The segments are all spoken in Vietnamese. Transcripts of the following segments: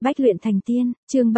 Bách luyện thành tiên, chương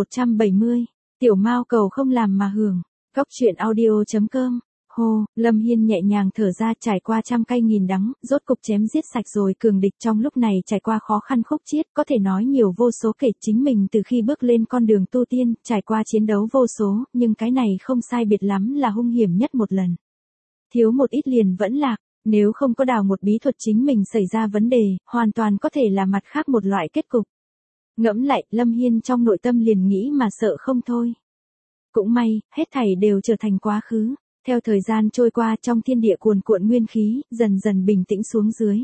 3170. Tiểu Mao cầu không làm mà hưởng. Góc truyện audio.com. Hô, Lâm Hiên nhẹ nhàng thở ra, trải qua trăm cay nghìn đắng, rốt cục chém giết sạch rồi cường địch trong lúc này trải qua khó khăn khúc chiết, có thể nói nhiều vô số kể chính mình từ khi bước lên con đường tu tiên, trải qua chiến đấu vô số, nhưng cái này không sai biệt lắm là hung hiểm nhất một lần. Thiếu một ít liền vẫn lạc, nếu không có đào một bí thuật chính mình xảy ra vấn đề, hoàn toàn có thể là mặt khác một loại kết cục. Ngẫm lại, Lâm Hiên trong nội tâm liền nghĩ mà sợ không thôi. Cũng may, hết thảy đều trở thành quá khứ. Theo thời gian trôi qua trong thiên địa cuồn cuộn nguyên khí, dần dần bình tĩnh xuống dưới.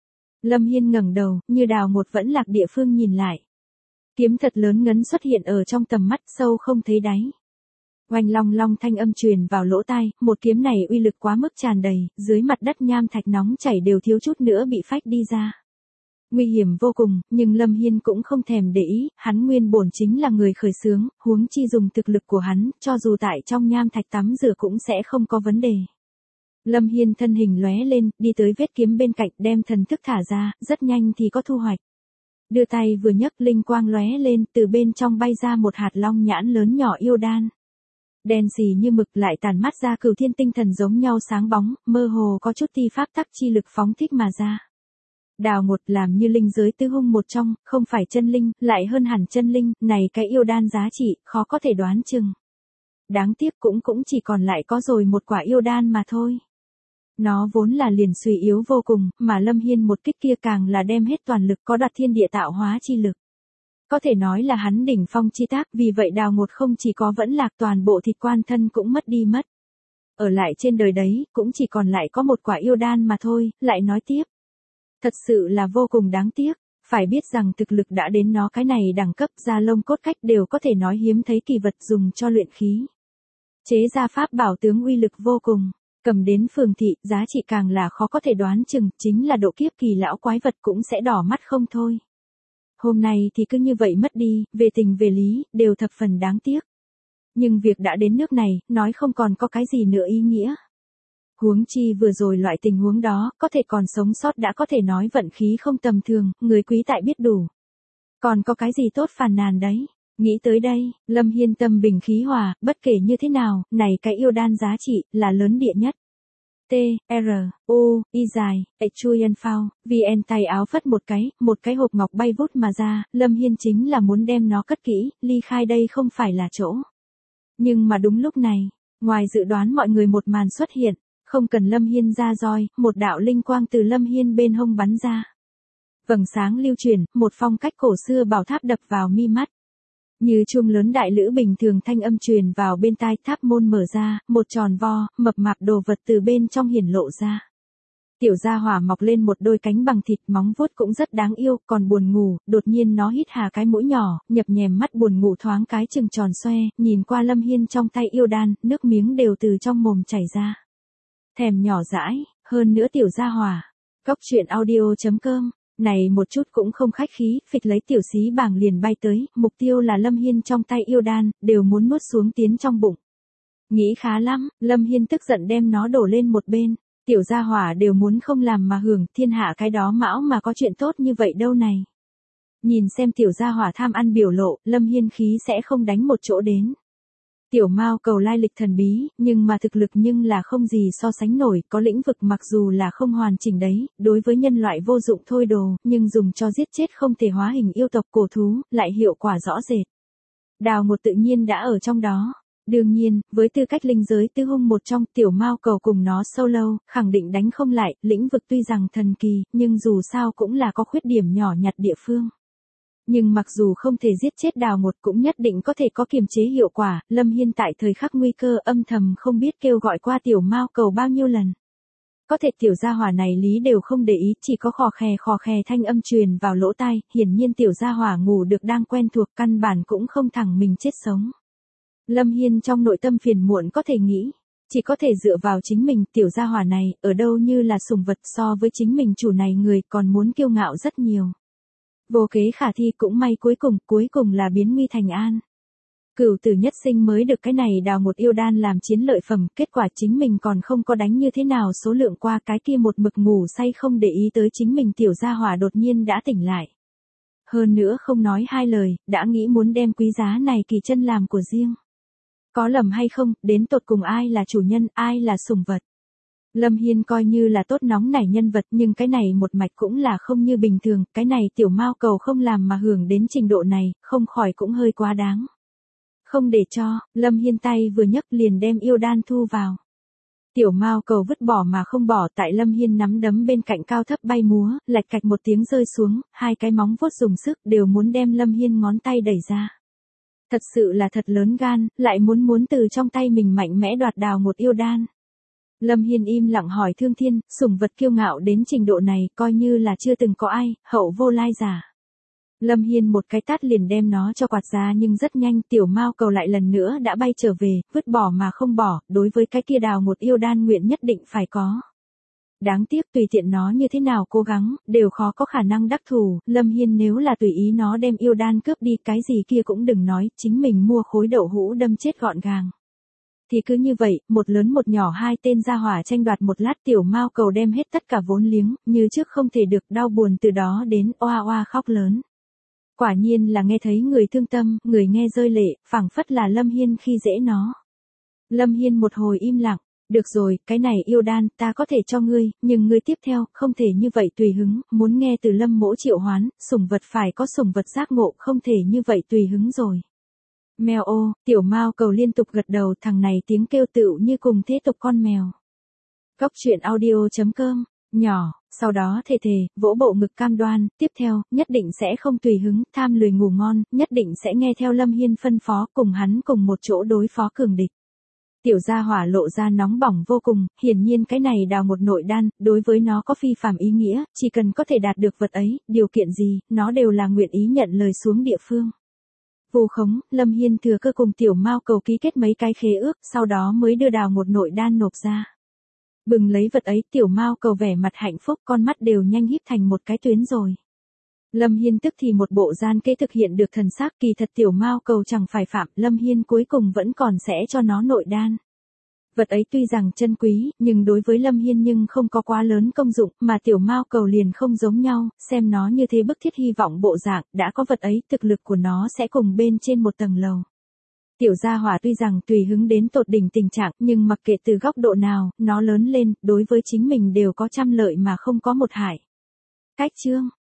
Lâm Hiên ngẩng đầu, như đào một vẫn lạc địa phương nhìn lại. Kiếm thật lớn ngấn xuất hiện ở trong tầm mắt sâu không thấy đáy. Oanh long long thanh âm truyền vào lỗ tai, một kiếm này uy lực quá mức tràn đầy, dưới mặt đất nham thạch nóng chảy đều thiếu chút nữa bị phách đi ra. Nguy hiểm vô cùng, nhưng Lâm Hiên cũng không thèm để ý, hắn nguyên bổn chính là người khởi xướng, huống chi dùng thực lực của hắn, cho dù tại trong nham thạch tắm rửa cũng sẽ không có vấn đề. Lâm Hiên thân hình lóe lên, đi tới vết kiếm bên cạnh đem thần thức thả ra, rất nhanh thì có thu hoạch. Đưa tay vừa nhấc linh quang lóe lên, từ bên trong bay ra một hạt long nhãn lớn nhỏ yêu đan. Đen xì như mực lại tàn mát ra cửu thiên tinh thần giống nhau sáng bóng, mơ hồ có chút ti pháp tắc chi lực phóng thích mà ra. Đào một làm như linh giới tứ hung một trong, không phải chân linh, lại hơn hẳn chân linh, này cái yêu đan giá trị, khó có thể đoán chừng. Đáng tiếc cũng chỉ còn lại có rồi một quả yêu đan mà thôi. Nó vốn là liền suy yếu vô cùng, mà Lâm Hiên một kích kia càng là đem hết toàn lực có đoạt thiên địa tạo hóa chi lực. Có thể nói là hắn đỉnh phong chi tác, vì vậy đào một không chỉ có vẫn lạc toàn bộ thịt quan thân cũng mất đi mất. Ở lại trên đời đấy, cũng chỉ còn lại có một quả yêu đan mà thôi, lại nói tiếp. Thật sự là vô cùng đáng tiếc, phải biết rằng thực lực đã đến nó cái này đẳng cấp da lông cốt cách đều có thể nói hiếm thấy kỳ vật dùng cho luyện khí. Chế ra pháp bảo tướng uy lực vô cùng, cầm đến phường thị, giá trị càng là khó có thể đoán chừng, chính là độ kiếp kỳ lão quái vật cũng sẽ đỏ mắt không thôi. Hôm nay thì cứ như vậy mất đi, về tình về lý, đều thập phần đáng tiếc. Nhưng việc đã đến nước này, nói không còn có cái gì nữa ý nghĩa. Huống chi vừa rồi loại tình huống đó, có thể còn sống sót đã có thể nói vận khí không tầm thường, người quý tại biết đủ. Còn có cái gì tốt phàn nàn đấy? Nghĩ tới đây, Lâm Hiên tâm bình khí hòa, bất kể như thế nào, này cái yêu đan giá trị, là lớn địa nhất. T, R, U, Y dài, chui en phao, VN tay áo phất một cái hộp ngọc bay vút mà ra, Lâm Hiên chính là muốn đem nó cất kỹ, ly khai đây không phải là chỗ. Nhưng mà đúng lúc này, ngoài dự đoán mọi người một màn xuất hiện. Không cần Lâm Hiên ra roi, một đạo linh quang từ Lâm Hiên bên hông bắn ra. Vầng sáng lưu chuyển, một phong cách cổ xưa bảo tháp đập vào mi mắt. Như chuông lớn đại lữ bình thường thanh âm truyền vào bên tai, tháp môn mở ra, một tròn vo, mập mạp đồ vật từ bên trong hiển lộ ra. Tiểu gia hỏa mọc lên một đôi cánh bằng thịt, móng vuốt cũng rất đáng yêu, còn buồn ngủ, đột nhiên nó hít hà cái mũi nhỏ, nhập nhèm mắt buồn ngủ thoáng cái trừng tròn xoe, nhìn qua Lâm Hiên trong tay yêu đan, nước miếng đều từ trong mồm chảy ra. Thèm nhỏ dãi, hơn nữa tiểu gia hỏa. Góc truyện audio.com. Này một chút cũng không khách khí, phịch lấy tiểu xí bảng liền bay tới, mục tiêu là Lâm Hiên trong tay yêu đan, đều muốn nuốt xuống tiến trong bụng. Nghĩ khá lắm, Lâm Hiên tức giận đem nó đổ lên một bên. Tiểu gia hỏa đều muốn không làm mà hưởng, thiên hạ cái đó mão mà có chuyện tốt như vậy đâu này. Nhìn xem tiểu gia hỏa tham ăn biểu lộ, Lâm Hiên khí sẽ không đánh một chỗ đến. Tiểu Mao cầu lai lịch thần bí, nhưng mà thực lực nhưng là không gì so sánh nổi, có lĩnh vực mặc dù là không hoàn chỉnh đấy, đối với nhân loại vô dụng thôi đồ, nhưng dùng cho giết chết không thể hóa hình yêu tộc cổ thú, lại hiệu quả rõ rệt. Đào một tự nhiên đã ở trong đó. Đương nhiên, với tư cách linh giới tứ hung một trong, Tiểu Mao cầu cùng nó solo, khẳng định đánh không lại, lĩnh vực tuy rằng thần kỳ, nhưng dù sao cũng là có khuyết điểm nhỏ nhặt địa phương. Nhưng mặc dù không thể giết chết đào một cũng nhất định có thể có kiềm chế hiệu quả, Lâm Hiên tại thời khắc nguy cơ âm thầm không biết kêu gọi qua tiểu Mao cầu bao nhiêu lần. Có thể tiểu gia hỏa này lý đều không để ý, chỉ có khò khè thanh âm truyền vào lỗ tai, hiển nhiên tiểu gia hỏa ngủ được đang quen thuộc, căn bản cũng không thẳng mình chết sống. Lâm Hiên trong nội tâm phiền muộn có thể nghĩ, chỉ có thể dựa vào chính mình, tiểu gia hỏa này, ở đâu như là sủng vật so với chính mình chủ này người còn muốn kiêu ngạo rất nhiều. Vô kế khả thi cũng may cuối cùng là biến nguy thành an. Cửu tử nhất sinh mới được cái này đào một yêu đan làm chiến lợi phẩm, kết quả chính mình còn không có đánh như thế nào số lượng qua cái kia một mực ngủ say không để ý tới chính mình tiểu gia hỏa đột nhiên đã tỉnh lại. Hơn nữa không nói hai lời, đã nghĩ muốn đem quý giá này kỳ chân làm của riêng. Có lầm hay không, đến tột cùng ai là chủ nhân, ai là sủng vật. Lâm Hiên coi như là tốt nóng nảy nhân vật, nhưng cái này một mạch cũng là không như bình thường, cái này tiểu mao cầu không làm mà hưởng đến trình độ này, không khỏi cũng hơi quá đáng. Không để cho, Lâm Hiên tay vừa nhấc liền đem yêu đan thu vào. Tiểu mao cầu vứt bỏ mà không bỏ, tại Lâm Hiên nắm đấm bên cạnh cao thấp bay múa, lạch cạch một tiếng rơi xuống, hai cái móng vuốt dùng sức đều muốn đem Lâm Hiên ngón tay đẩy ra. Thật sự là thật lớn gan, lại muốn từ trong tay mình mạnh mẽ đoạt đào một yêu đan. Lâm Hiên im lặng hỏi Thương Thiên, sủng vật kiêu ngạo đến trình độ này, coi như là chưa từng có ai, hậu vô lai giả. Lâm Hiên một cái tát liền đem nó cho quạt ra, nhưng rất nhanh tiểu mao cầu lại lần nữa đã bay trở về, vứt bỏ mà không bỏ, đối với cái kia đào một yêu đan nguyện nhất định phải có. Đáng tiếc tùy tiện nó như thế nào cố gắng, đều khó có khả năng đắc thủ, Lâm Hiên nếu là tùy ý nó đem yêu đan cướp đi cái gì kia cũng đừng nói, chính mình mua khối đậu hũ đâm chết gọn gàng. Thì cứ như vậy, một lớn một nhỏ hai tên gia hỏa tranh đoạt một lát, tiểu mao cầu đem hết tất cả vốn liếng, như trước không thể được, đau buồn từ đó đến oa oa khóc lớn. Quả nhiên là nghe thấy người thương tâm, người nghe rơi lệ, phảng phất là Lâm Hiên khi dễ nó. Lâm Hiên một hồi im lặng, được rồi, cái này yêu đan, ta có thể cho ngươi, nhưng ngươi tiếp theo, không thể như vậy tùy hứng, muốn nghe từ Lâm mỗ triệu hoán, sủng vật phải có sủng vật giác ngộ, không thể như vậy tùy hứng rồi. Mèo ô, tiểu mao cầu liên tục gật đầu, thằng này tiếng kêu tựu như cùng thế tục con mèo. Góc truyện audio.com, nhỏ, sau đó thề vỗ bộ ngực cam đoan, tiếp theo, nhất định sẽ không tùy hứng, tham lười ngủ ngon, nhất định sẽ nghe theo Lâm Hiên phân phó, cùng hắn cùng một chỗ đối phó cường địch. Tiểu gia hỏa lộ ra nóng bỏng vô cùng, hiển nhiên cái này đào một nội đan, đối với nó có phi phàm ý nghĩa, chỉ cần có thể đạt được vật ấy, điều kiện gì, nó đều là nguyện ý nhận lời xuống địa phương. Vu khống, Lâm Hiên thừa cơ cùng tiểu mao cầu ký kết mấy cái khế ước, sau đó mới đưa đào một nội đan nộp ra. Bừng lấy vật ấy, tiểu mao cầu vẻ mặt hạnh phúc, con mắt đều nhanh híp thành một cái tuyến rồi. Lâm Hiên tức thì một bộ gian kế thực hiện được thần sắc, kỳ thật tiểu mao cầu chẳng phải phạm, Lâm Hiên cuối cùng vẫn còn sẽ cho nó nội đan. Vật ấy tuy rằng chân quý, nhưng đối với Lâm Hiên nhưng không có quá lớn công dụng, mà tiểu mao cầu liền không giống nhau, xem nó như thế bức thiết hy vọng bộ dạng, đã có vật ấy, thực lực của nó sẽ cùng bên trên một tầng lầu. Tiểu gia hỏa tuy rằng tùy hứng đến tột đỉnh tình trạng, nhưng mặc kệ từ góc độ nào, nó lớn lên, đối với chính mình đều có trăm lợi mà không có một hại. Cách chương